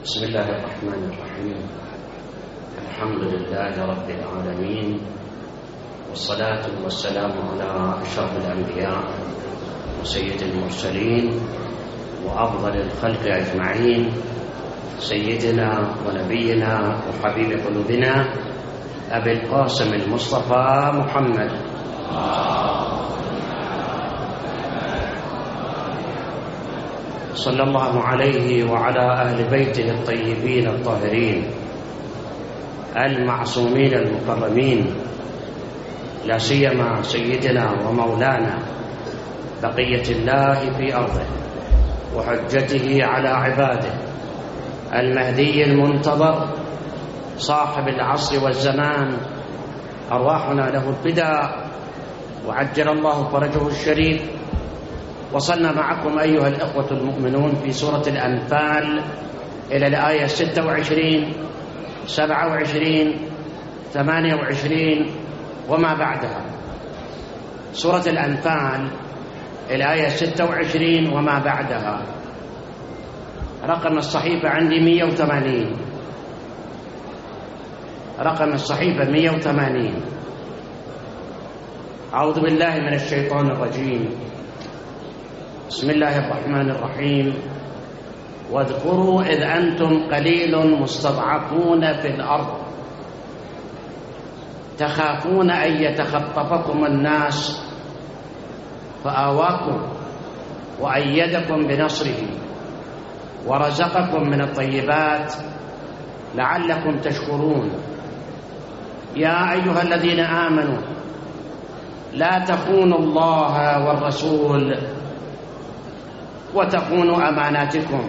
بسم الله الرحمن الرحيم. الحمد لله رب العالمين، والصلاة والسلام على أشرف الأنبياء وسيد المرسلين وأفضل الخلق أجمعين، سيدنا ونبينا وحبيب قلوبنا أبي القاسم المصطفى محمد صلى الله عليه وعلى أهل بيته الطيبين الطاهرين المعصومين المكرمين، لا سيما سيدنا ومولانا بقية الله في أرضه وحجته على عباده المهدي المنتظر صاحب العصر والزمان، أرواحنا له الفداء وعجل الله فرجه الشريف. وصلنا معكم أيها الأخوة المؤمنون في سورة الأنفال إلى الآية 26 27 28 وما بعدها. سورة الأنفال الآية 26 وما بعدها. رقم الصحيفة عندي 180، رقم الصحيفة 180. أعوذ بالله من الشيطان الرجيم. بسم الله الرحمن الرحيم. واذكروا إذ أنتم قليل مستضعفون في الأرض تخافون أن يتخطفكم الناس فآواكم وأيدكم بنصره ورزقكم من الطيبات لعلكم تشكرون. يا أيها الذين آمنوا لا تخونوا الله والرسول وتخونوا أماناتكم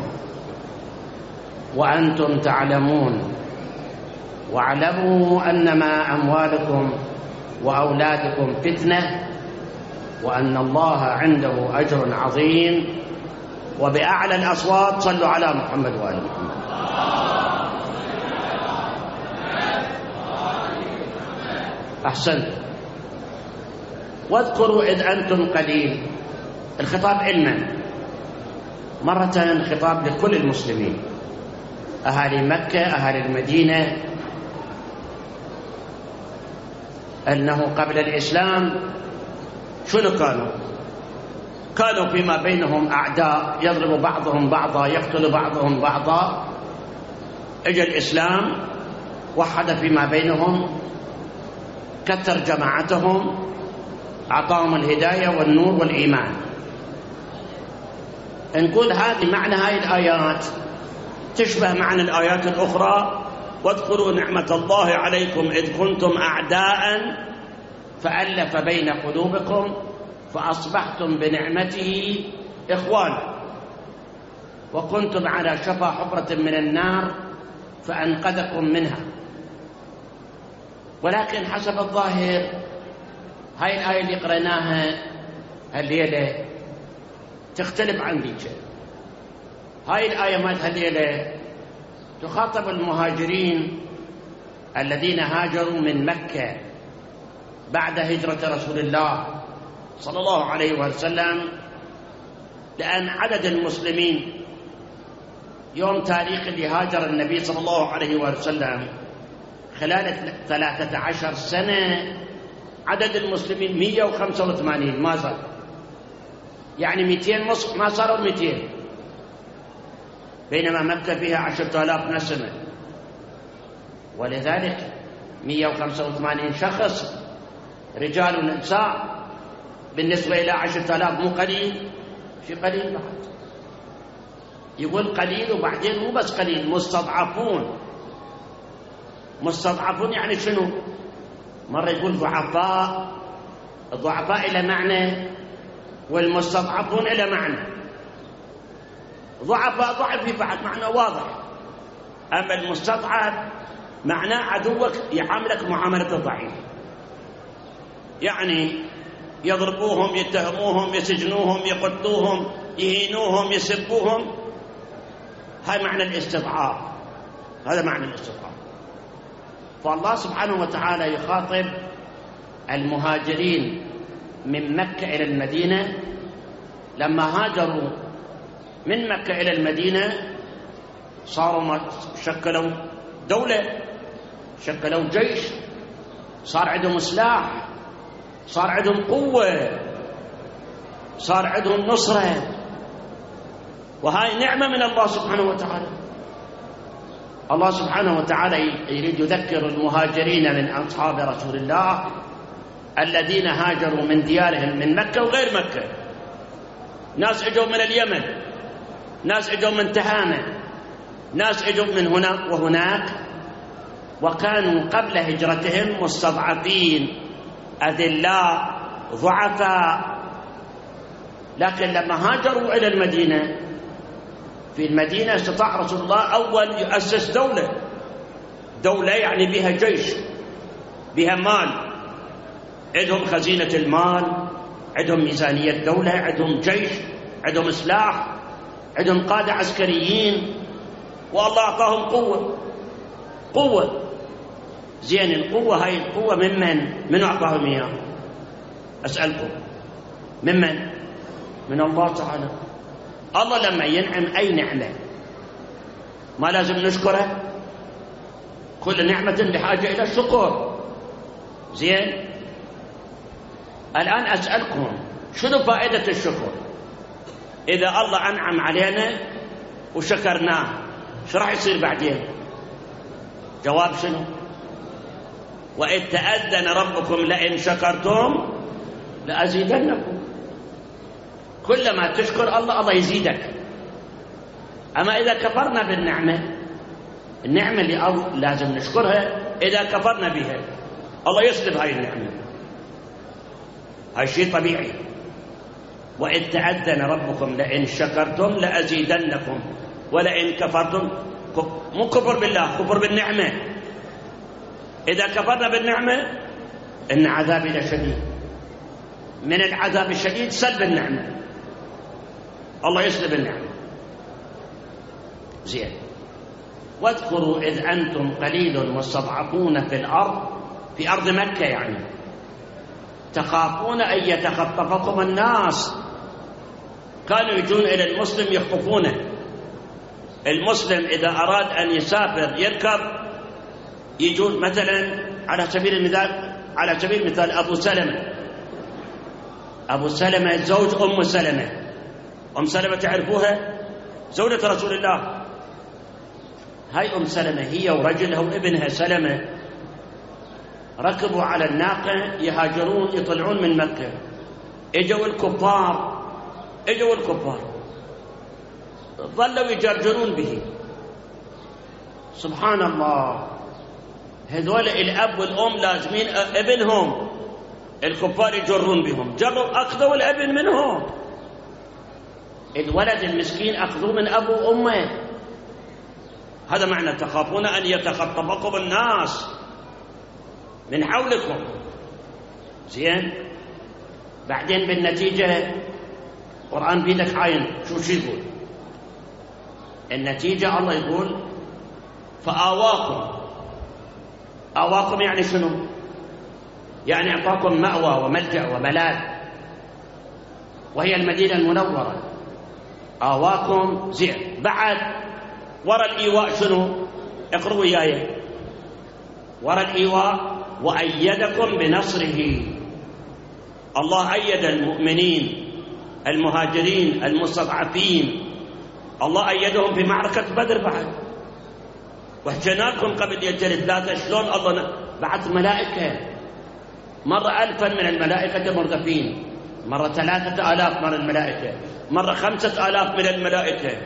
وأنتم تعلمون، واعلموا أنما أموالكم وأولادكم فتنة وأن الله عنده أجر عظيم. وبأعلى الأصوات صلوا على محمد وآل محمد. أحسنت. واذكروا إذ أنتم قليل. الخطاب علما، مرة خطاب لكل المسلمين، أهالي مكة أهالي المدينة، أنه قبل الإسلام شنو كانوا فيما بينهم أعداء، يضرب بعضهم بعضا يقتل بعضهم بعضا. اجى الإسلام وحد فيما بينهم، كثر جماعتهم، أعطاهم الهداية والنور والإيمان. نقول هذه معنى هذه الآيات تشبه معنى الآيات الأخرى. واذكروا نعمة الله عليكم إذ كنتم أعداء فألف بين قلوبكم فأصبحتم بنعمته إخوانا وكنتم على شفا حفرة من النار فأنقذكم منها. ولكن حسب الظاهر هاي الآية اللي قرأناها الليلة تختلف عن ذيك. هاي الآية مالت هالليلة تخاطب المهاجرين الذين هاجروا من مكة بعد هجرة رسول الله صلى الله عليه وسلم، لأن عدد المسلمين يوم تاريخ اللي هاجر النبي صلى الله عليه وسلم خلال 13 سنة عدد المسلمين 185 ما زال، يعني 200 ما صاروا 200، بينما مكة فيها 10,000 نسمة. ولذلك 185 شخص رجال ونساء بالنسبة إلى 10,000 مو قليل، شيء قليل بعد. يقول قليل وبعدين مو بس قليل، مستضعفون يعني شنو؟ مرة يقول ضعفاء، الضعفاء إلى معنى والمستضعفون إلى معنى. ضعفاء ضعف في بعض معنى واضح، أما المستضعف معناه عدوك يعاملك معاملة الضعيف، يعني يضربوهم يتهموهم يسجنوهم يقتلوهم يهينوهم يسبوهم. هذا معنى الاستضعاف، هذا معنى الاستضعاف. فالله سبحانه وتعالى يخاطب المهاجرين من مكة إلى المدينة لما هاجروا من مكة إلى المدينة صاروا شكلوا دولة، شكلوا جيش، صار عندهم سلاح، صار عندهم قوة، صار عندهم نصرة، وهاي نعمة من الله سبحانه وتعالى. الله سبحانه وتعالى يريد يذكر المهاجرين من أصحاب رسول الله الذين هاجروا من ديارهم من مكة وغير مكة، ناس اجوا من اليمن، ناس اجوا من تهامة، ناس اجوا من هنا وهناك، وكانوا قبل هجرتهم مستضعفين أذلاء ضعفاء، لكن لما هاجروا إلى المدينة، في المدينة استطاع رسول الله أول يؤسس دولة يعني بها جيش، بها مال، عندهم خزينة المال، عندهم ميزانية دولة، عندهم جيش، عندهم سلاح، عندهم قادة عسكريين، والله أعطاهم قوة. زين، القوة هاي القوة من أعطاهم إياها؟ أسألكم، من الله تعالى. الله لما ينعم أي نعمة ما لازم نشكره؟ كل نعمة بحاجة إلى الشكر. زين، الآن أسألكم، شنو فائدة الشكر؟ إذا الله أنعم علينا وشكرناه، شو راح يصير بعدين؟ جواب شنو؟ وإذ تأذن ربكم لئن شكرتم لأزيدنكم. كلما تشكر الله يزيدك. أما إذا كفرنا بالنعمة، النعمة اللي لازم نشكرها، إذا كفرنا بها الله يسلب هاي النعمة. هاي شيء طبيعي. وإذ تأذن ربكم لئن شكرتم لأزيدنكم ولئن كفرتم، مو كفر بالله، كفر بالنعمة. إذا كفرنا بالنعمة إن عذابي لشديد. من العذاب الشديد سلب النعمة، الله يسلب النعمة. زين، واذكروا إذ أنتم قليل مستضعفون في الأرض، في أرض مكة يعني، تخافون أن يتخطفكم الناس. كانوا يجون إلى المسلم يخطفونه. المسلم إذا أراد أن يسافر يركب، يجون مثلا على سبيل المثال أبو سلمة زوج أم سلمة. أم سلمة تعرفوها؟ زوجة رسول الله. هاي أم سلمة هي ورجلها وابنها سلمة ركبوا على الناقة يهاجرون يطلعون من مكة. اجوا الكفار ظلوا يجرجرون به. سبحان الله، هذول الأب والأم لازمين ابنهم، الكفار يجرون بهم، جروا أخذوا الابن منهم. الولد المسكين أخذوه من أبو وأمه. هذا معنى تخافون أن يتخطفكم الناس من حولكم. زين، بعدين بالنتيجة القرآن بيدك عين شو يقول؟ النتيجة الله يقول فآواكم يعني شنو؟ يعني أعطاكم مأوى وملجأ وملاذ، وهي المدينة المنورة. آواكم. زين، بعد ورا الإيواء شنو؟ اقرأوا وياي. ورا الإيواء وأيدكم بنصره. الله أيد المؤمنين المهاجرين المستضعفين، الله أيدهم في معركة بدر. بعد وحكيناكم قبل يجل 3 شلون الله بعث ملائكة، مرة 1000 من الملائكة مردفين، مرة 3000 من الملائكة، مرة 5000 من الملائكة،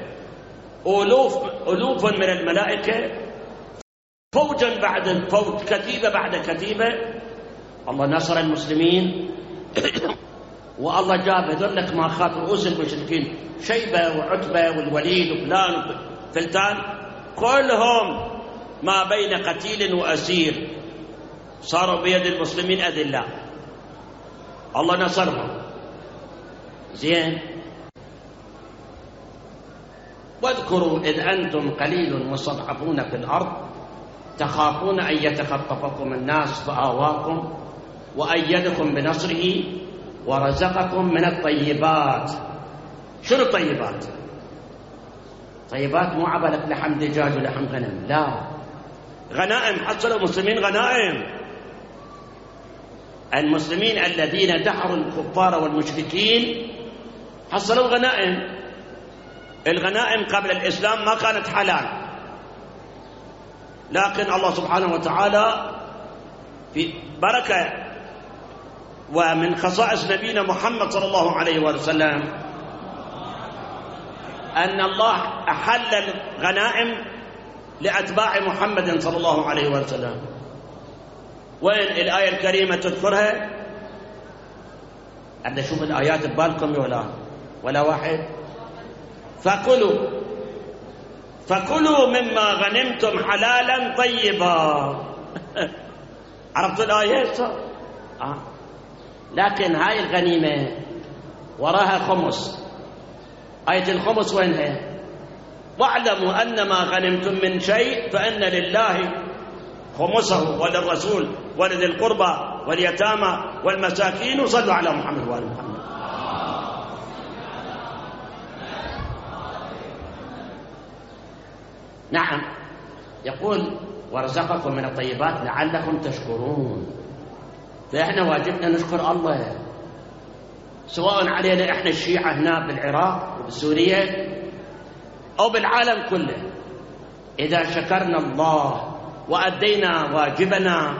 ألوف من الملائكة، فوجا بعد فوج، كتيبة بعد كتيبة. الله نصر المسلمين. والله جاب هذولك ما خاف رؤوس المشركين، شيبة وعتبة والوليد وفلان وفلتان، كلهم ما بين قتيل وأسير صاروا بيد المسلمين أذلاء. الله نصرهم. زين، واذكروا إذ أنتم قليل مستضعفون في الأرض تخافون أن يتخطفكم الناس فآواكم وأيدكم بنصره ورزقكم من الطيبات. شنو الطيبات؟ طيبات مو عبالك لحم دجاج ولحم غنم، لا، غنائم، حصلوا المسلمين غنائم. المسلمين الذين دحروا الكفار والمشركين حصلوا غنائم. الغنائم قبل الإسلام ما كانت حلال، لكن الله سبحانه وتعالى في بركة ومن خصائص نبينا محمد صلى الله عليه وسلم أن الله أحل الغنائم لأتباع محمد صلى الله عليه وسلم. وين الآية الكريمة تذكرها؟ أبدأ أشوف الآيات ببالكم ولا واحد. فكلوا مما غنمتم حلالا طيبا. عرفتوا الآية؟ لكن هاي الغنيمة وراها خمس. آية الخمس وينها؟ واعلموا أن ما غنمتم من شيء فإن لله خمسه وللرسول ولذي القربى واليتامى والمساكين. وصلوا على محمد وآل محمد. نعم، يقول ورزقكم من الطيبات لعلكم تشكرون. فإحنا واجبنا نشكر الله، سواء علينا إحنا الشيعة هنا بالعراق وبسوريا أو بالعالم كله. إذا شكرنا الله وأدينا واجبنا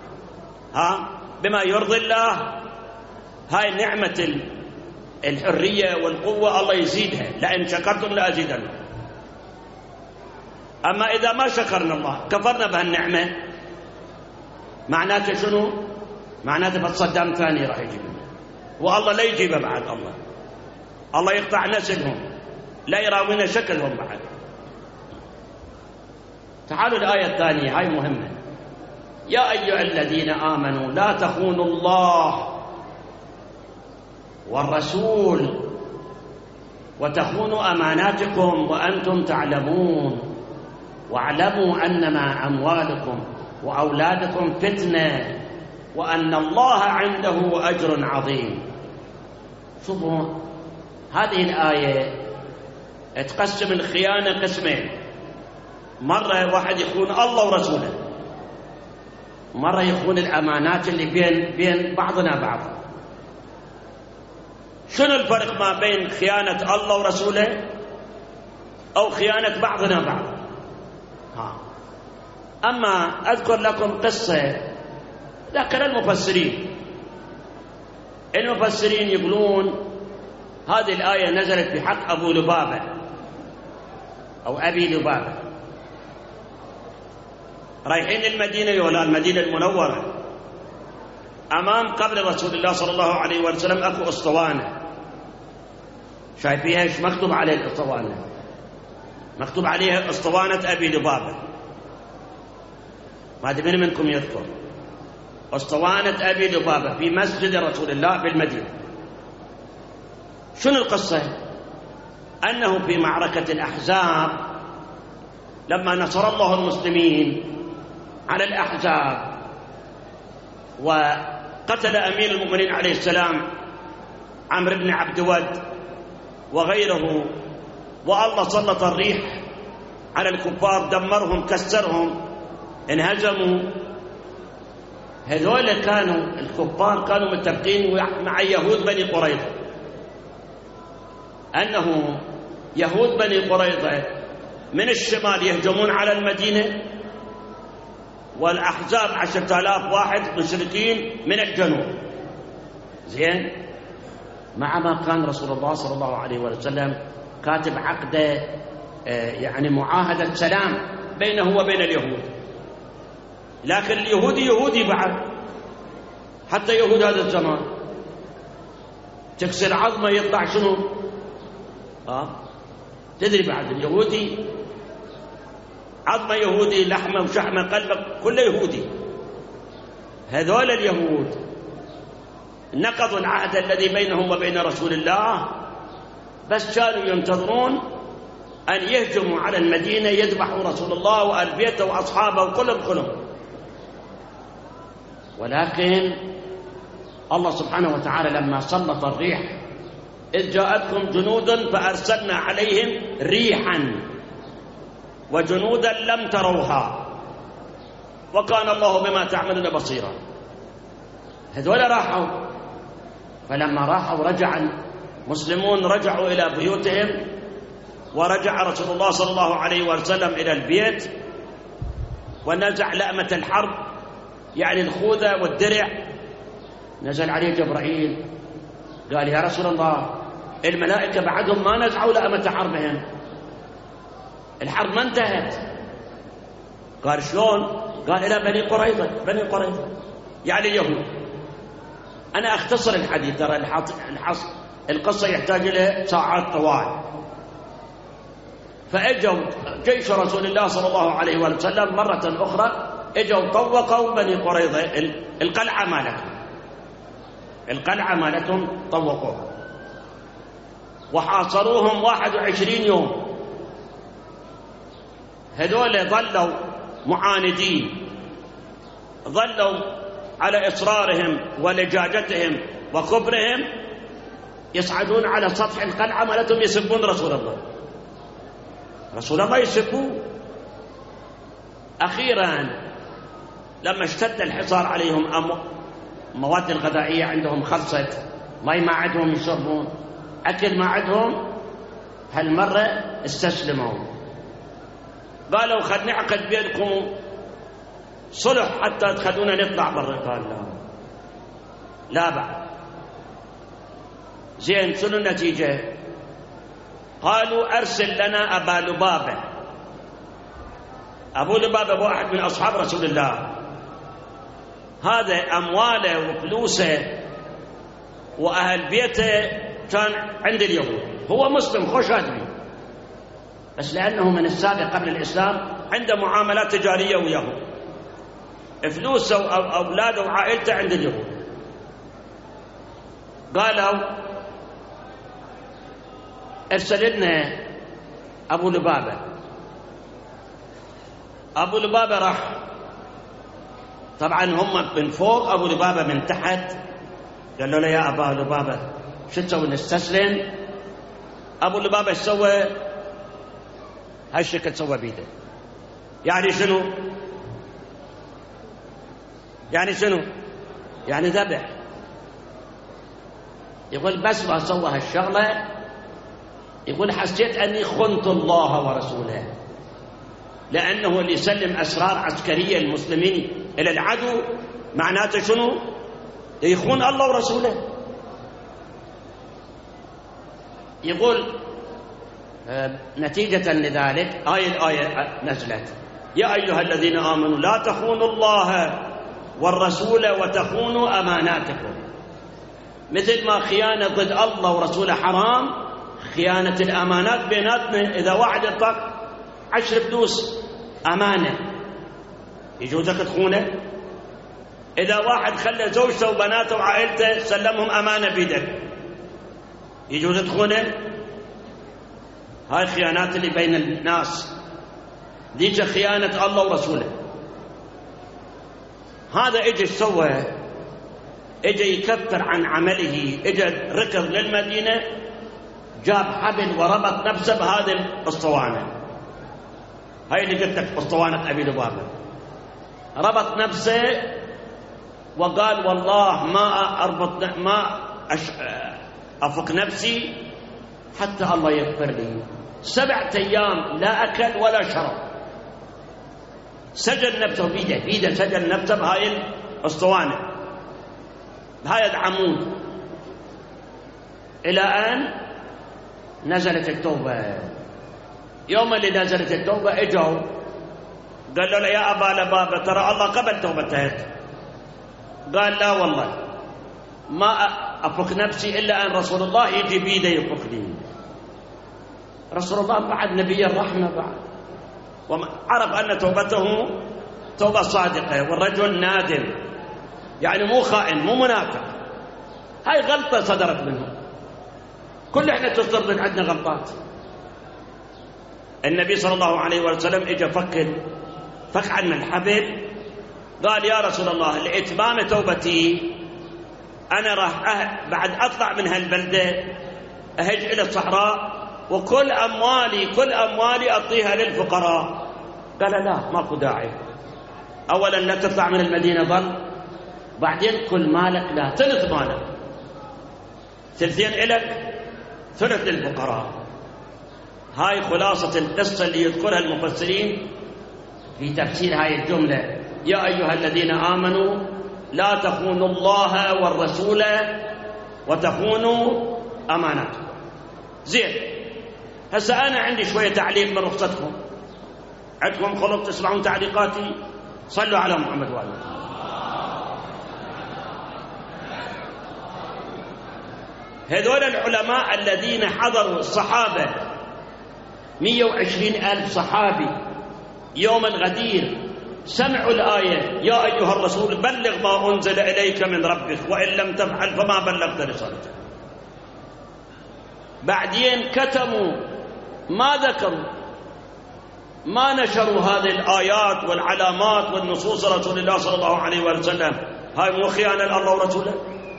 بما يرضي الله، هاي نعمة الحرية والقوة الله يزيدها، لئن شكرتم لأزيدنكم. أما إذا ما شكرنا الله كفرنا بهالنعمة، معناته شنو؟ معناته فصدام ثاني راح يجيب لنا، والله لا يجيبه بعد. الله يقطع نسلهم، لا يراوينا شكلهم بعد. تعالوا الآية الثانية، هاي مهمة. يا أيها الذين آمنوا لا تخونوا الله والرسول وتخونوا أماناتكم وأنتم تعلمون واعلموا أنما أموالكم وأولادكم فتنة وأن الله عنده أجر عظيم. شوفوا هذه الآية تقسم الخيانة قسمين. مرة واحد يخون الله ورسوله، مرة يخون الأمانات اللي بين بعضنا بعض. شنو الفرق ما بين خيانة الله ورسوله أو خيانة بعضنا بعض؟ أما أذكر لكم قصة ذكر المفسرين يقولون هذه الآية نزلت بحق أبو لبابة أو أبي لبابة، رايحين المدينة ولا المدينة المنورة، أمام قبر رسول الله صلى الله عليه وسلم أكو أسطوانة، شايفيها ايش مكتوب عليه الأسطوانة؟ مكتوب عليها أسطوانة أبي لبابة. ما أدري من منكم يذكر أسطوانة أبي لبابة في مسجد رسول الله بالمدينة. شنو القصة؟ أنه في معركة الأحزاب لما نصر الله المسلمين على الأحزاب وقتل أمير المؤمنين عليه السلام عمرو بن عبد ود وغيره، والله سلط الريح على الكفار، دمرهم، كسرهم، انهزموا. هذول كانوا الكفار كانوا متفقين مع يهود بني قريظة، أنه يهود بني قريظة من الشمال يهجمون على المدينة، والأحزاب 10,000 واحد مشركين من الجنوب. زين، مع ما كان رسول الله صلى الله عليه وسلم كاتب عقد يعني معاهدة سلام بينه وبين اليهود، لكن اليهودي يهودي بعد، حتى يهود هذا الزمان تكسر عظمه يطلع شنو؟ تدري بعد اليهودي عظمه يهودي، لحمه وشحمه قلبه كله يهودي. هذول اليهود نقضوا العهد الذي بينهم وبين رسول الله، بس كانوا ينتظرون أن يهجموا على المدينة يذبحوا رسول الله وآل بيته وأصحابه وكلهم. ولكن الله سبحانه وتعالى لما سلط الريح، إذ جاءتكم جنود فأرسلنا عليهم ريحا وجنودا لم تروها وكان الله بما تعملون بصيرا. هذول راحوا، فلما راحوا رجع المسلمون، رجعوا إلى بيوتهم، ورجع رسول الله صلى الله عليه وسلم إلى البيت ونزع لأمة الحرب، يعني الخوذة والدرع. نزل عليه جبرائيل قال: يا رسول الله، الملائكة بعدهم ما نزعوا لأمة حربهم، الحرب ما انتهت. قال: شلون؟ قال: إلى بني قريظة. بني قريظة يعني اليهود. أنا أختصر الحديث، ترى القصة يحتاج إلى ساعات طوال. فأجوا جيش رسول الله صلى الله عليه وسلم مرة أخرى، أجوا طوقوا بني قريظة القلعة مالتهم، القلعة مالتهم طوقوها وحاصروهم 21 يوم. هذول ظلوا معاندين، ظلوا على إصرارهم ولجاجتهم وكبرهم، يصعدون على سطح القلعة مالتهم يسبون رسول الله، رسول الله يسبوه. أخيرا لما اشتد الحصار عليهم، مواد الغذائية عندهم خلصت، ماء ما عندهم يشربون، أكل ما عندهم، هالمرة استسلموا، قالوا: خل نعقد بينكم صلح حتى تخلونا نطلع برا. قال: لا بعد. زين، شنو النتيجة؟ قالوا: أرسل لنا أبا لبابة. أبو لبابة واحد من أصحاب رسول الله، هذا أمواله وفلوسه وأهل بيته كان عند اليهود، هو مسلم خوش آدمي، بس لأنه من السابق قبل الإسلام عنده معاملات تجارية ويهود، فلوسه وأولاده وعائلته عند اليهود. قالوا: ارسل لنا أبو لبابة. أبو لبابة راح، طبعا هم من فوق، أبو لبابة من تحت. قالوا له: يا أبا لبابة، شو تسوي، نستسلم؟ أبو لبابة سوى هالشكل، سوى بيده. يعني شنو؟ يعني شنو؟ يعني ذبح. يقول: بس ما سوى هالشغلة، يقول: حسيت أني خنت الله ورسوله، لأنه اللي يسلم أسرار عسكرية المسلمين إلى العدو معناته شنو؟ يخون الله ورسوله. يقول: نتيجة لذلك الآية نزلت: يا أيها الذين آمنوا لا تخونوا الله والرسول وتخونوا أماناتكم. مثل ما خيانة ضد الله ورسوله حرام، خيانة الأمانات بيناتنا. إذا واحد يعطاك 10 فلوس أمانة، يجوزك تخونه؟ إذا واحد خلى زوجته وبناته وعائلته سلمهم أمانة بيدك، يجوز تخونه؟ هاي الخيانات اللي بين الناس، ديك خيانة الله ورسوله. هذا اجى سوى، اجى يكفر عن عمله، اجى ركض للمدينة، جاب حبل وربط نفسه بهذه الاسطوانة. هاي اللي قلت لك اسطوانة أبي لبابة. ربط نفسه وقال: والله ما أفك نفسي حتى الله يغفر لي. 7 أيام لا أكل ولا شرب، سجل نفسه بيده سجل نفسه بهاي الاسطوانة، بهاي العمود، إلى أن نزلت التوبة. يوم اللي نزلت التوبة اجوا قالوا له: يا أبا لبابة، ترى الله قبل توبتك. قال: لا والله ما أفك نفسي إلا أن رسول الله يجي بيده يفكني. رسول الله بعد نبي الرحمة، بعد وعرف أن توبته توبة صادقة، والرجل نادم، يعني مو خائن مو منافق. هاي غلطة صدرت منه، كل احنا تصدر من عندنا غلطات. النبي صلى الله عليه وسلم اجى فك عن الحبل، قال: يا رسول الله، لإتمام توبتي أنا راح بعد أطلع من هالبلدة أهج إلى الصحراء، وكل أموالي أعطيها للفقراء، قال لا ماكو داعي، أولا لا تطلع من المدينة ظل، بعدين كل مالك لا ثلث مالك، ثلثين إلك ثلث للفقراء. هاي خلاصة القصة اللي يذكرها المفسرين في تفسير هاي الجملة: يا أيها الذين آمنوا لا تخونوا الله والرسول وتخونوا أماناتكم. زين، هسه أنا عندي شوية تعليق من رخصتكم. عندكم خلق تسمعون تعليقاتي؟ صلوا على محمد وآله. هذول العلماء الذين حضروا الصحابة 120,000 صحابي يوم الغدير سمعوا الآية: يا أيها الرسول بلغ ما أنزل إليك من ربك وإن لم تفعل فما بلغت رسالته. بعدين كتموا، ما ذكروا، ما نشروا هذه الآيات والعلامات والنصوص رسول الله صلى الله عليه وسلم. هاي مو خيانة لله ورسوله؟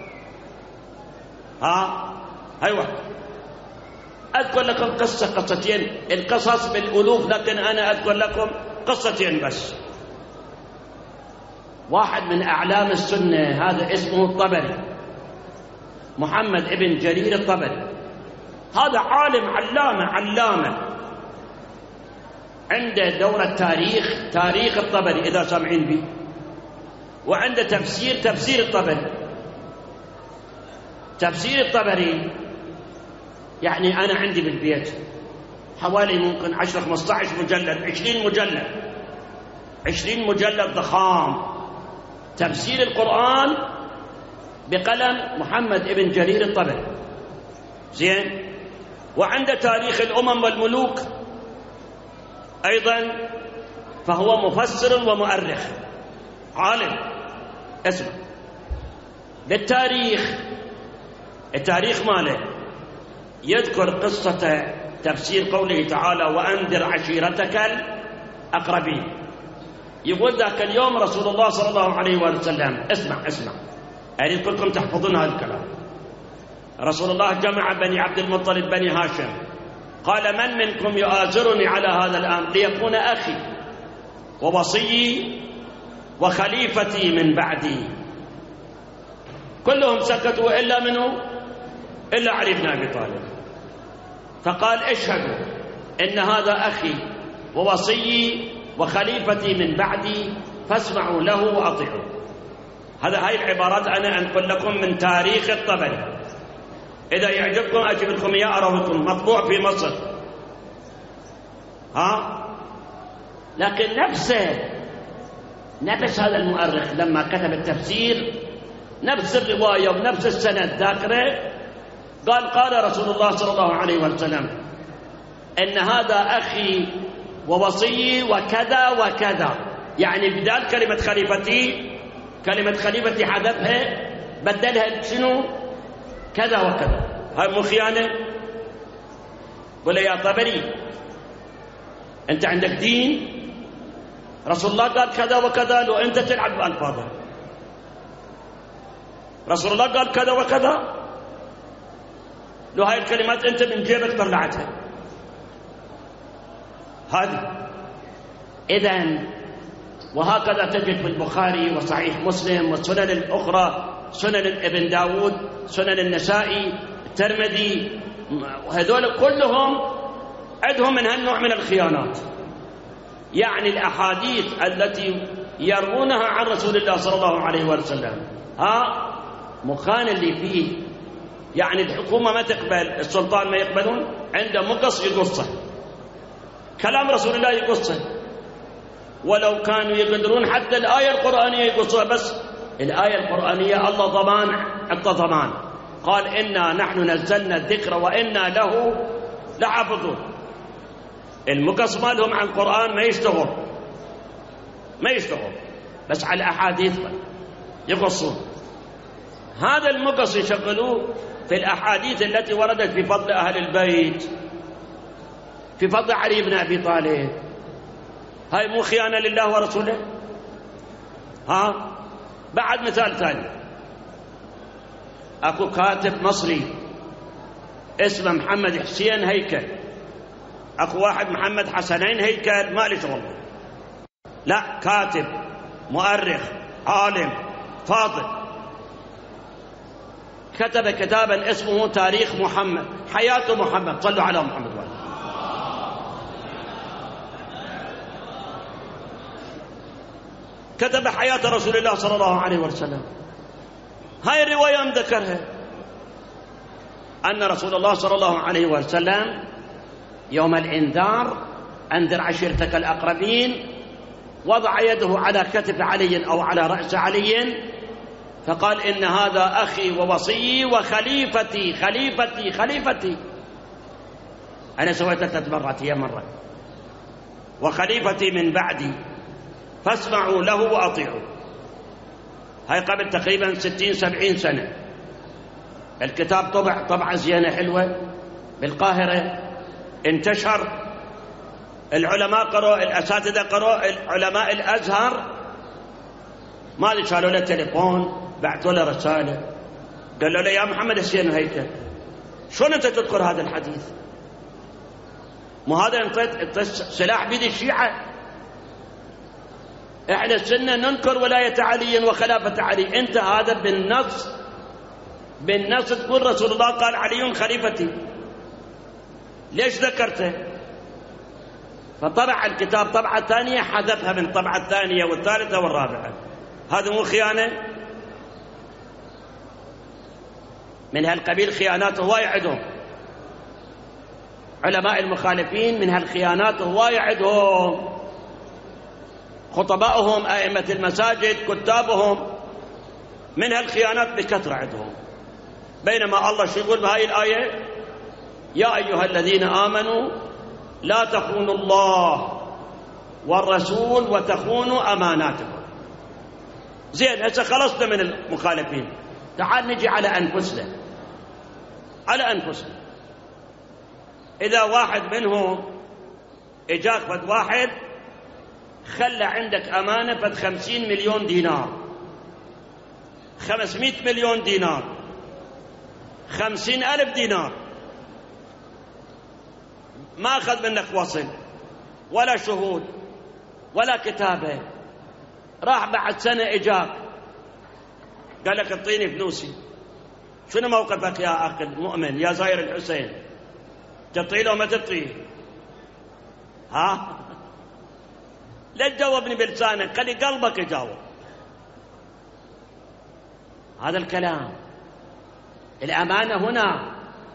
هاي واحد. أذكر لكم قصتين، القصص بالألوف، لكن أنا أذكر لكم قصتين بس. واحد من أعلام السنة هذا اسمه الطبري، محمد ابن جرير الطبري. هذا عالم علامة عنده دورة تاريخ الطبري إذا سامعين به، وعنده تفسير الطبري. تفسير الطبري يعني أنا عندي بالبيت حوالي ممكن 10-15 مجلد، 20 مجلد ضخام، تفسير القرآن بقلم محمد ابن جرير الطبري. زين، وعنده تاريخ الأمم والملوك أيضا، فهو مفسر ومؤرخ عالم. اسمع، التاريخ ماله يذكر قصة تفسير قوله تعالى: وأنذر عشيرتك الأقربين. يقول ذاك اليوم رسول الله صلى الله عليه وسلم، اسمع أريد كلكم تحفظون هذا الكلام. رسول الله جمع بني عبد المطلب بني هاشم، قال: من منكم يؤازرني على هذا الأمر ليكون أخي ووصيي وخليفتي من بعدي؟ كلهم سكتوا إلا منه، إلا علي بن أبي طالب. فقال: اشهدوا إن هذا أخي ووصيي وخليفتي من بعدي فاسمعوا له وأطيعوا. هاي العبارات أنا أنقل لكم من تاريخ الطبري، إذا يعجبكم أجيب لكم إياه أرويكم، مطبوع في مصر. لكن نفس هذا المؤرخ لما كتب التفسير، نفس الرواية ونفس السند ذاكره، قال رسول الله صلى الله عليه وسلم: إن هذا أخي ووصيي وكذا وكذا. يعني بدال كلمة خليفتي حذفها، بدلها شنو؟ كذا وكذا. هاي مو خيانة؟ قل يا طبري، أنت عندك دين؟ رسول الله قال كذا وكذا، لو أنت تلعب بألفاظه. رسول الله قال كذا وكذا، لو هاي الكلمات أنت من جيبك طلعتها. هذه إذن، وهكذا تجد في البخاري وصحيح مسلم والسنن الأخرى، سنن ابن داود، سنن النسائي، الترمذي، وهذول كلهم عندهم من هالنوع من الخيانات. يعني الأحاديث التي يروونها عن رسول الله صلى الله عليه وسلم مخان اللي فيه. يعني الحكومة ما تقبل، السلطان ما يقبلون، عنده مقص يقصه، كلام رسول الله يقصه، ولو كانوا يقدرون حتى الآية القرآنية يقصوها. بس الآية القرآنية الله ضمان، قال: إنا نحن نزلنا الذكر وإنا له لحافظون. المقص مالهم عن القرآن ما يشتغل، بس على الأحاديث يقصون. هذا المقص يشغلوه في الأحاديث التي وردت في فضل أهل البيت، في فضل علي بن أبي طالب. هاي مو خيانة لله ورسوله؟ بعد مثال ثاني، أكو كاتب مصري اسمه محمد حسين هيكل، أكو واحد محمد حسنين هيكل، ما لي شغل. لا، كاتب مؤرخ عالم فاضل، كتب كتابا اسمه تاريخ محمد، حياة محمد. صلوا على محمد وآله. كتب حياة رسول الله صلى الله عليه وسلم. هاي الرواية ذكرها أن رسول الله صلى الله عليه وسلم يوم الإنذار أنذر عشيرتك الأقربين وضع يده على كتف علي أو على رأس علي فقال إن هذا أخي ووصي وخليفتي خليفتي خليفتي. أنا سويت 3 مرات، هي مرة، وخليفتي من بعدي فاسمعوا له وأطيعوا. هاي قبل تقريبا 60-70 سنة. الكتاب طبع طبعة زينة حلوة بالقاهرة، انتشر، العلماء قرأوا، الأساتذة قرأوا، علماء الأزهر ما لي شالوا له تليفون، بعثوا له رسالة، قالوا له يا محمد حسين هيكل شلون أنت تذكر هذا الحديث؟ مو هذا انت سلاح بيد الشيعة. احنا السنة ننكر ولاية علي وخلافة علي، انت هذا بالنص تقول رسول الله قال علي خليفتي، ليش ذكرته؟ فطبع الكتاب طبعة ثانية، حذفها من الطبعة الثانية والثالثة والرابعة. هذا مو خيانة؟ من هالقبيل خيانات هواية عندهم علماء المخالفين، من هالخيانات هواية عندهم خطبائهم، أئمة المساجد، كتابهم، من هالخيانات بكثرة عندهم. بينما الله شو يقول بهاي الآية؟ يا أيها الذين آمنوا لا تخونوا الله والرسول وتخونوا أماناتكم. زين، هسه خلصنا من المخالفين، تعال نجي على أنفسنا. على أنفسنا، إذا واحد منهم إجاك فد واحد خلى عندك أمانة فد 50 مليون دينار، 500 مليون دينار، 50,000 دينار، ما أخذ منك وصل ولا شهود ولا كتابة، راح بعد سنة إجاك قال لك اعطيني فلوسي، شنو موقفك يا أخي المؤمن يا زاير الحسين؟ تعطيه لو ما تعطيه؟ ها؟ لا تجاوبني بلسانك، خلي قلبك يجاوب. هذا الكلام. الأمانة هنا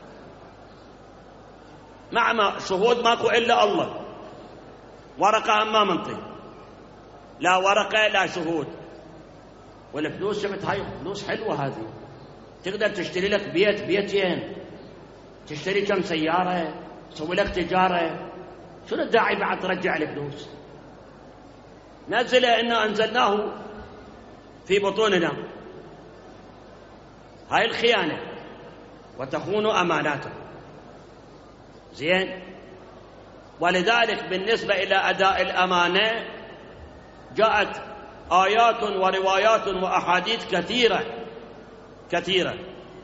مع شهود ماكو إلا الله، ورقة ما منطي، لا ورقة لا شهود. والفلوس شفت هاي فلوس حلوة، هذه تقدر تشتري لك بيت بيتين، تشتري كم سيارة، تسوي لك تجارة. شنو الداعي بعد ترجع الفلوس؟ نزل إنه أنزلناه في بطوننا. هاي الخيانة، وتخونوا أماناتكم. زين، ولذلك بالنسبة إلى أداء الأمانة جاءت آيات وروايات وأحاديث كثيرة كثيرة.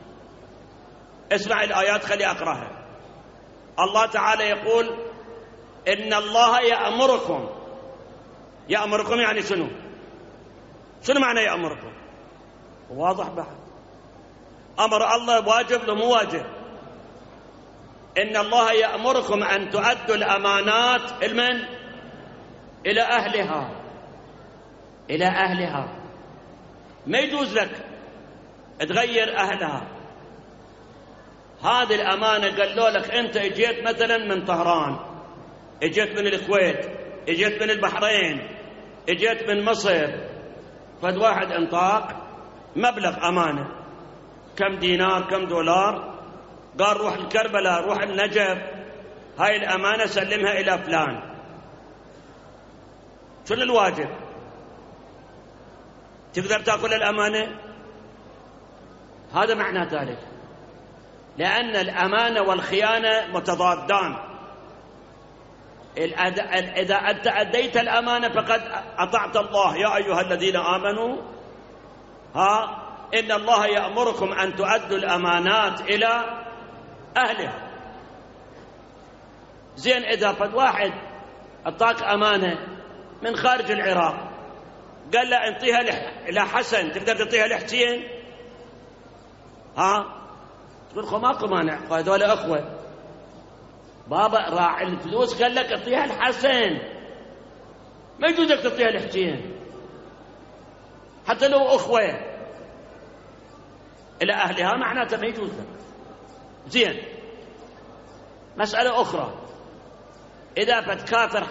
اسمع الآيات، خلي أقرأها. الله تعالى يقول إن الله يأمركم. يأمركم يعني شنو؟ شنو معنى يأمركم؟ واضح بعد. أمر الله واجب لو مو واجب؟ إن الله يأمركم أن تؤدوا الأمانات المن؟ إلى أهلها، إلى أهلها. ما يجوز لك تغير أهلها. هذه الأمانة قالوا لك أنت اجيت مثلا من طهران، اجيت من الكويت، اجيت من البحرين، اجيت من مصر، فد واحد انطاق مبلغ أمانة كم دينار كم دولار، قال روح الكربلاء، روح النجف، هاي الأمانة سلمها إلى فلان. شنو الواجب؟ تقدر تأكل الأمانة؟ هذا معنى ذلك، لأن الأمانة والخيانة متضادان. إذا أنت أديت الأمانة فقد أطعت الله. يا أيها الذين آمنوا إن الله يأمركم أن تؤدوا الأمانات إلى أهلها. زين، إذا فد واحد أعطاك أمانة من خارج العراق، قال له انطيها إلى حسن، تقدر تعطيها لحسين؟ تقول خو ماكو مانع، هذول أخوة. بابا راعي الفلوس قال لك اعطيها لحسن، ما يجوز لك تعطيها لحسين حتى لو أخوة إلى أهلها، معناته ما يجوز لك. زين، مسألة أخرى، إذا فت كافر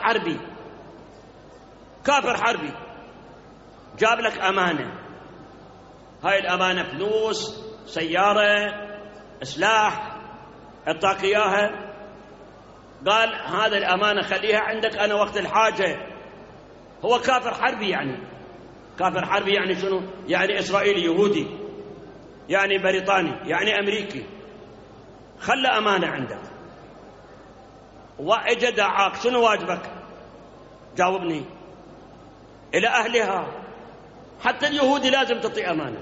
حربي جاب لك أمانة، هاي الأمانة فلوس، سيارة، سلاح، اعطاك إياها، قال هذا الأمانة خليها عندك أنا وقت الحاجة. هو كافر حربي، يعني كافر حربي يعني شنو؟ يعني إسرائيلي، يهودي، يعني بريطاني، يعني أمريكي، خلى أمانة عندك وإجا دعاك، شنو واجبك؟ جاوبني. إلى أهلها، حتى اليهودي لازم تعطي أمانة.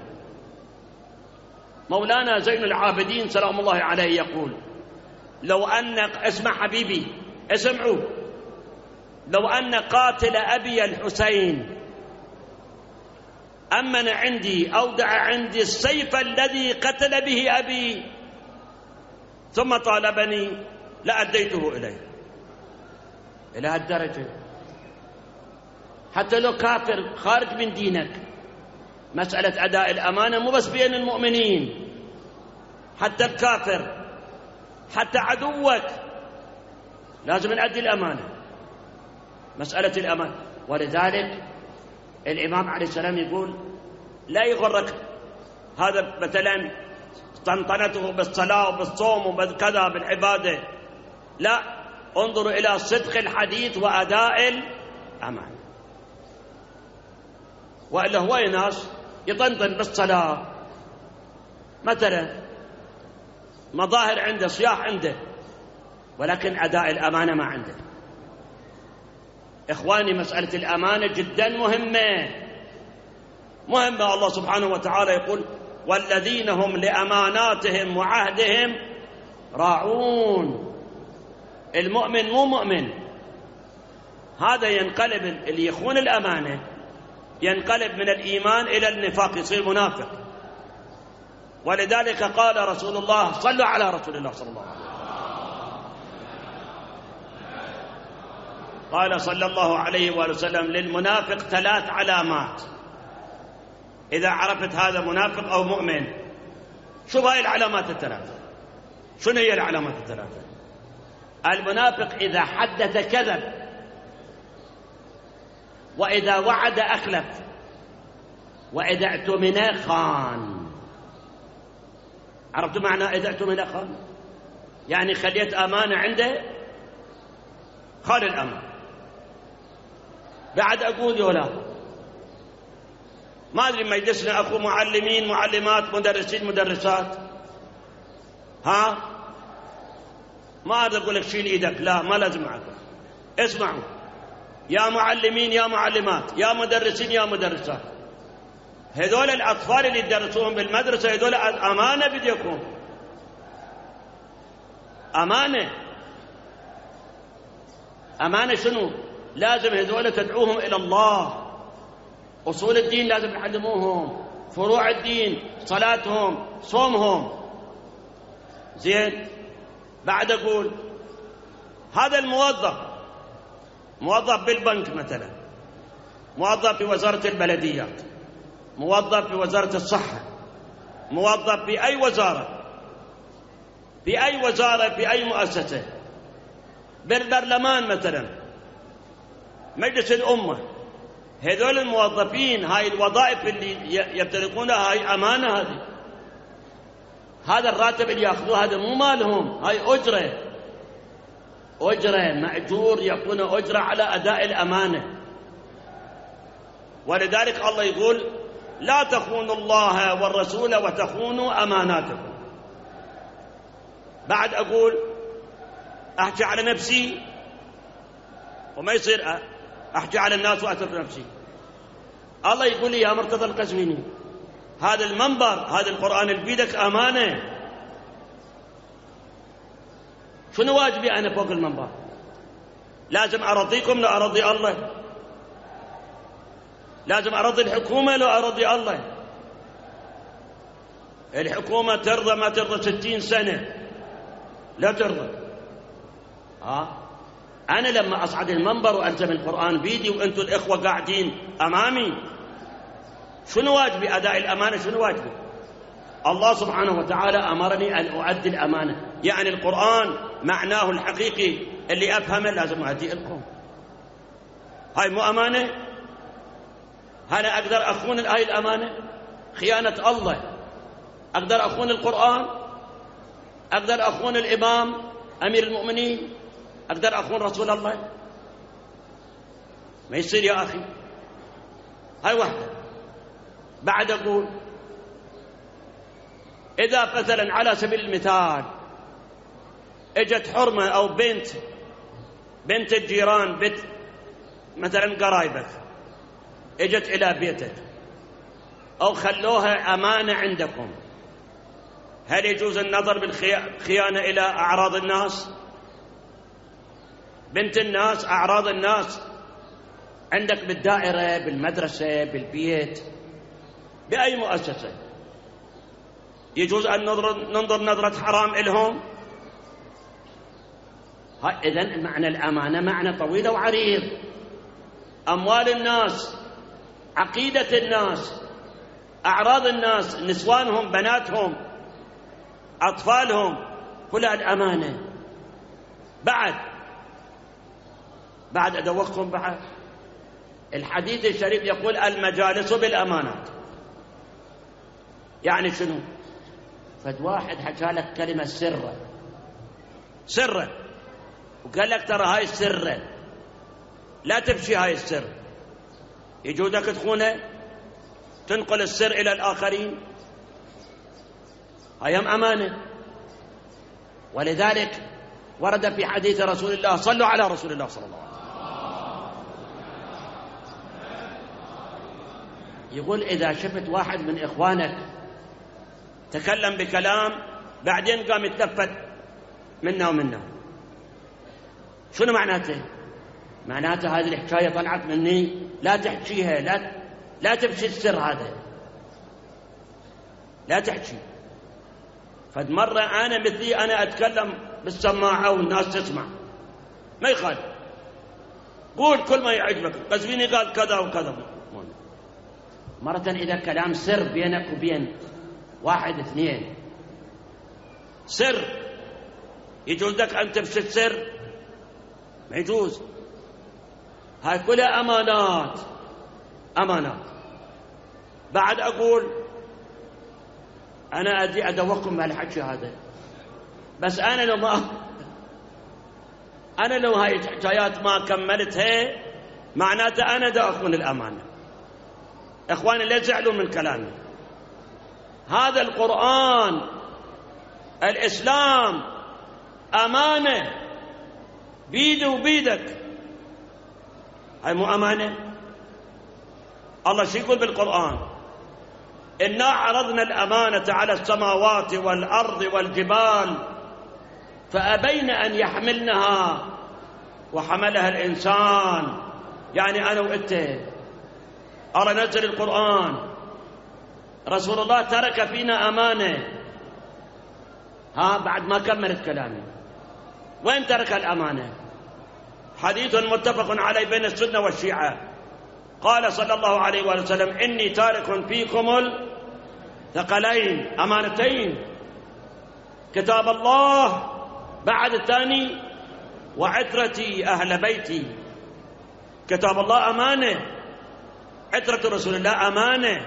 مولانا زين العابدين سلام الله عليه يقول: لو أن، اسمع حبيبي اسمعوا، لو أن قاتل أبي الحسين أمن عندي، أودع عندي السيف الذي قتل به أبي ثم طالبني لأديته إليه. إلى هالدرجة، حتى لو كافر خارج من دينك، مسألة أداء الأمانة مو بس بين المؤمنين، حتى الكافر، حتى عدوك لازم نأدي الأمانة، مسألة الأمانة. ولذلك الإمام عليه السلام يقول: لا يغرك هذا مثلا طنطنته بالصلاة وبالصوم وبالكذا بالعبادة، لا، انظروا إلى صدق الحديث وأداء الأمانة. وإلا هو ناس يطنطن بالصلاة مثلا، مظاهر عنده، صياح عنده، ولكن أداء الأمانة ما عنده. إخواني، مسألة الأمانة جدا مهمة. الله سبحانه وتعالى يقول: والذين هم لأماناتهم وعهدهم راعون. المؤمن مو مؤمن، هذا ينقلب، اللي يخون الأمانة ينقلب من الإيمان إلى النفاق، يصير منافق. ولذلك قال رسول الله، صلوا على رسول الله صلى الله عليه وسلم، قال صلى الله عليه وآله وسلم: للمنافق 3 علامات، إذا عرفت هذا منافق أو مؤمن. شو هاي العلامات ال3؟ شنو هي العلامات ال3؟ المنافق إذا حدث كذب، وإذا وعد أخلف، وإذا اؤتمن خان. عرفتوا معنى إذا اؤتمن خان؟ يعني خليت أمانة عنده، خان الأمانة. بعد أقول يولا، ما أدري مجلسنا أخو معلمين، معلمات، مدرسين، مدرسات، ما أقدر أقول لك شيل إيدك، لا، ما لازم معكم. اسمعوا يا معلمين، يا معلمات، يا مدرسين، يا مدرسات، هذول الأطفال اللي يدرسوهم بالمدرسة، هذول أمانة بديكم، أمانة شنو؟ لازم هذول تدعوهم إلى الله، أصول الدين لازم تعلموهم، فروع الدين، صلاتهم، صومهم. زين، بعد أقول هذا موظف بالبنك مثلا، موظف في وزارة البلديات، موظف في وزارة الصحة، موظف في أي وزارة، في أي مؤسسة، بالبرلمان مثلا، مجلس الأمة، هذول الموظفين، هاي الوظائف اللي يمتلكونها، هاي أمانة. هذا الراتب اللي يأخذوه هذا مو مالهم، هاي أجرة، مأجور، يكون أجرة على أداء الأمانة. ولذلك الله يقول: لا تخونوا الله والرسول وتخونوا أماناتكم. بعد أقول أحكي على نفسي وما يصير أحكي على الناس وأترك نفسي. الله يقول لي: يا مرتضى القزويني، هذا المنبر، هذا القرآن اللي بيدك أمانة، شنو واجبي أنا فوق المنبر؟ لازم أرضيكم لا أرضي الله؟ لازم أرضي الحكومة لو أرضي الله. الحكومة ترضى ما ترضى 60 سنة لا ترضى. أنا لما أصعد المنبر وألزم القرآن بيدي وأنتم الإخوة قاعدين أمامي، شنو واجبي؟ أداء الأمانة. شنو واجبي؟ الله سبحانه وتعالى أمرني أن أؤدي الأمانة، يعني القرآن معناه الحقيقي اللي أفهمه لازم أؤدي لكم. هاي مو أمانة؟ هل أقدر أخون هاي الأمانة؟ خيانة الله. أقدر أخون القرآن؟ أقدر أخون الإمام أمير المؤمنين؟ أقدر أخون رسول الله؟ ما يصير يا أخي. هاي واحدة. بعد أقول إذا مثلا على سبيل المثال اجت حرمة أو بنت الجيران، بنت مثلا قرايبك اجت إلى بيتك أو خلوها أمانة عندكم، هل يجوز النظر بالخيانة إلى أعراض الناس؟ بنت الناس، أعراض الناس عندك بالدائرة، بالمدرسة، بالبيت، بأي مؤسسة، يجوز أن ننظر نظرة حرام إلهم؟ إذن معنى الأمانة معنى طويل وعريض. أموال الناس، عقيدة الناس، أعراض الناس، نسوانهم، بناتهم، أطفالهم، كلها الأمانة. بعد أدوقكم بعد الحديث الشريف يقول المجالس بالأمانات. يعني شنو؟ فد واحد حكى لك كلمة سرة وقال لك ترى هاي السرة لا تفشي هاي السر، يجوزك تخونه؟ تنقل السر إلى الآخرين؟ هاي أمانة. ولذلك ورد في حديث رسول الله، صلوا على رسول الله صلى الله عليه وسلم، يقول إذا شفت واحد من إخوانك تكلم بكلام بعدين قام يتلفت منا ومنا، شنو معناته؟ معناته هذه الحكاية طلعت مني، لا تحكيها، لا تفشي السر هذا، لا تحكي. فد مرة أنا مثلي أنا أتكلم بالسماعة والناس تسمع، ما يخالف، قول كل ما يعجبك. قزويني قال كذا وكذا. مرة إذا كلام سر بينك وبين واحد اثنين، سر، يجوز لك أن تفشي السر؟ ما يجوز. هاي كلها أمانات. بعد أقول أنا أدي أدوقكم بهالحكي هذا، بس أنا لو هاي الحكايات ما كملتها معناته أنا دا أخون الأمانة. إخواني لا تزعلوا من كلامي، هذا القرآن الإسلام أمانة بيدي وبيدك. هاي مو أمانة؟ الله شو يقول بالقرآن؟ إنا عرضنا الأمانة على السماوات والأرض والجبال فأبين أن يحملنها وحملها الإنسان. يعني أنا وإنت الله نزل القرآن، رسول الله ترك فينا أمانة. بعد ما كملت كلامي، وين ترك الأمانة؟ حديث متفق عليه بين السنة والشيعة، قال صلى الله عليه وسلم إني تارك فيكم الثقلين، أمانتين، كتاب الله بعد الثاني وعترتي أهل بيتي. كتاب الله أمانة، عترة رسول الله أمانة.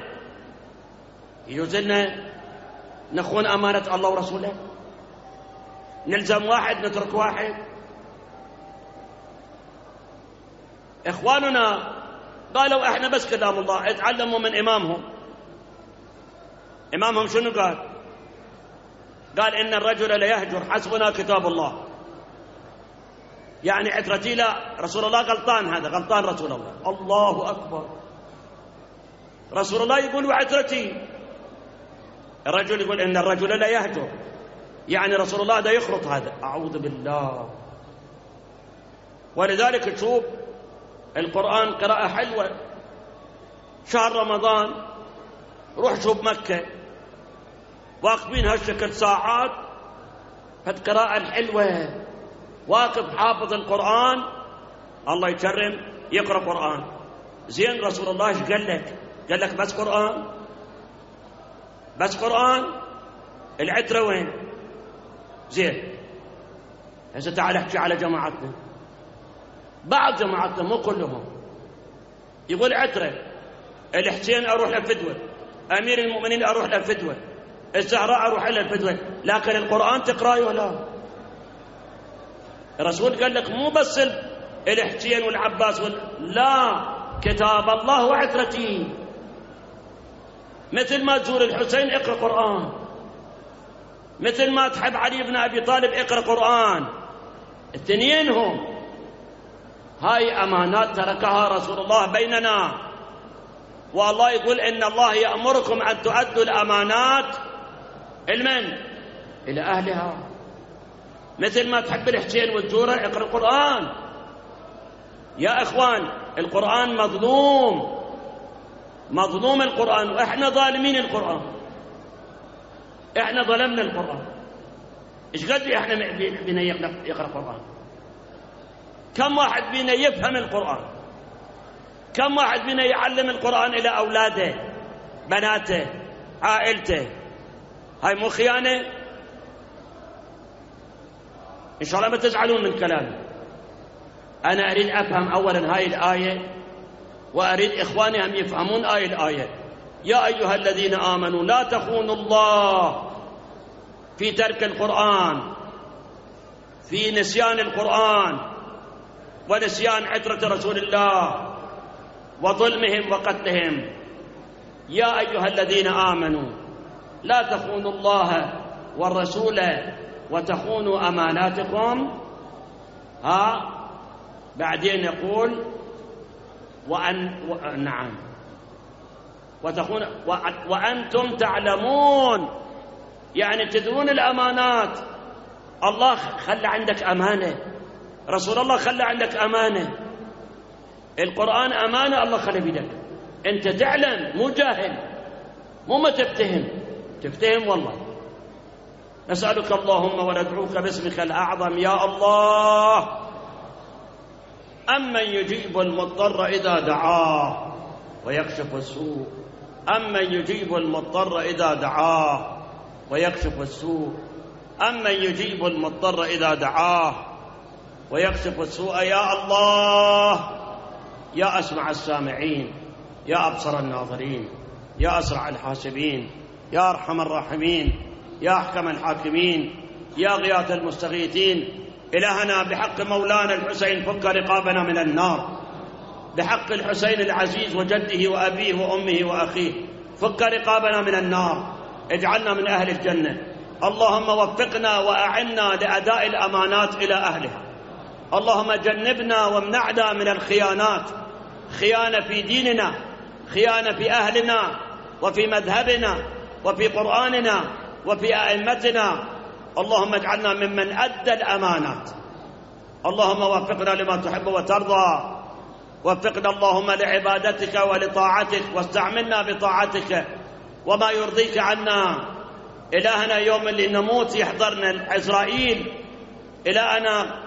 يجوزنا نخون أمانة الله ورسوله؟ نلزم واحد نترك واحد؟ إخواننا قالوا إحنا بس كلام الله، اتعلموا من إمامهم شنو قال؟ قال إن الرجل ليهجر حسبنا كتاب الله. يعني عترتي لا، رسول الله غلطان، هذا غلطان رسول الله. الله أكبر، رسول الله يقول وعترتي، الرجل يقول إن الرجل لا يهجر، يعني رسول الله ده يخرط هذا، أعوذ بالله. ولذلك تشوف القرآن قراءة حلوة، شهر رمضان روح شوف مكة واقفين هالشكل ساعات، هالقراءة الحلوة، واقف حافظ القرآن، الله يكرم يقرأ قرآن. زين رسول الله ايش قال لك؟ قال لك بس قرآن؟ بس قرآن؟ العترة وين؟ زين هسه تعال احكي على جماعتنا، بعض جماعتنا مو كلهم، يقول عترة الحسين اروح للفدوة، امير المؤمنين اروح للفدوة، الزهراء اروح لها الفدوة، لكن القرآن تقرأه ولا؟ الرسول قال لك مو بس الحسين والعباس لا، كتاب الله وعترتي. مثل ما تزور الحسين اقرأ قرآن، مثل ما تحب علي بن أبي طالب اقرأ قرآن، الاثنين هم. هاي أمانات تركها رسول الله بيننا، والله يقول إن الله يأمركم أن تؤدوا الأمانات المن إلى أهلها. مثل ما تحب الحسين وتزوره اقرأ القرآن. يا إخوان القرآن مظلوم، مظلوم القرآن، وإحنا ظالمين القرآن، إحنا ظلمنا القرآن. إيش قد إحنا بينا يقرأ القرآن؟ كم واحد بينا يفهم القرآن؟ كم واحد بينا يعلم القرآن إلى أولاده بناته عائلته؟ هاي مو خيانة؟ إن شاء الله ما تزعلون من كلامي. أنا أريد أفهم أولا هاي الآية، وأريد إخواني هم يفهمون الآية. يا أيها الذين آمنوا لا تخونوا الله في ترك القرآن، في نسيان القرآن ونسيان عترة رسول الله وظلمهم وقتلهم. يا أيها الذين آمنوا لا تخونوا الله والرسول وتخونوا أماناتكم. بعدين يقول نعم وتخون وأنتم تعلمون، يعني تدرون الأمانات. الله خلى عندك أمانة، رسول الله خلى عندك أمانة، القرآن أمانة الله خلى بيدك، أنت تعلم مو جاهل، مو ما تفتهم والله. نسألك اللهم وندعوك باسمك الأعظم يا الله أمن يجيب المضطر إذا دعاه ويكشف السوء، أمن يجيب المضطر إذا دعاه ويكشف السوء، أمن يجيب المضطر إذا دعاه ويكشف السوء. يا الله يا أسمع السامعين، يا أبصر الناظرين، يا أسرع الحاسبين، يا أرحم الراحمين، يا أحكم الحاكمين، يا غياث المستغيثين. إلهنا بحق مولانا الحسين فك رقابنا من النار، بحق الحسين العزيز وجده وأبيه وأمه وأخيه فك رقابنا من النار، اجعلنا من أهل الجنة. اللهم وفقنا وأعنا لأداء الأمانات إلى أهلها. اللهم جنبنا وامنعنا من الخيانات، خيانة في ديننا، خيانة في أهلنا وفي مذهبنا وفي قرآننا وفي أئمتنا. اللهم اجعلنا ممن أدى الأمانات. اللهم وفقنا لما تحب وترضى، وفقنا اللهم لعبادتك ولطاعتك، واستعملنا بطاعتك وما يرضيك عنا. إلهنا يوم اللي نموت يحضرنا عزرائيل، إلهنا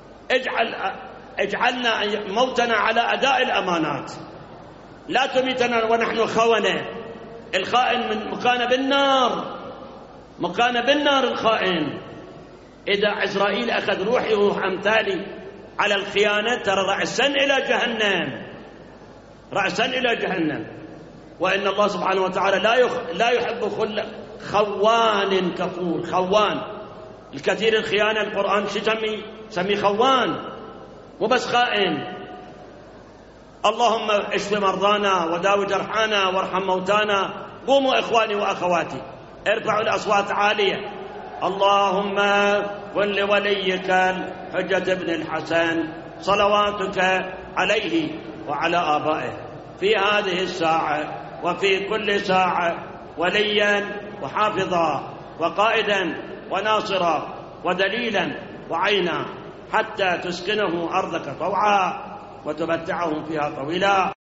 اجعلنا موتنا على أداء الأمانات، لا تميتنا ونحن خونة. الخائن من مكان بالنار، مكان بالنار الخائن. إذا عزرائيل أخذ روحي وروح أمثالي على الخيانة ترى رأسا إلى جهنم، رأسا إلى جهنم. وإن الله سبحانه وتعالى لا يحب خوان كفور. خوان الكثير الخيانة، القرآن شو سمي خوان، مو بس خائن. اللهم اشف مرضانا وداوي جرحانا وارحم موتانا. قوموا إخواني وأخواتي ارفعوا الأصوات عالية. اللهم كن لوليك الحجة بن الحسن صلواتك عليه وعلى آبائه في هذه الساعة وفي كل ساعة وليا وحافظا وقائدا وناصرا ودليلا وعينا، حتى تسكنه أرضك طوعا وتمتعهم فيها طويلا.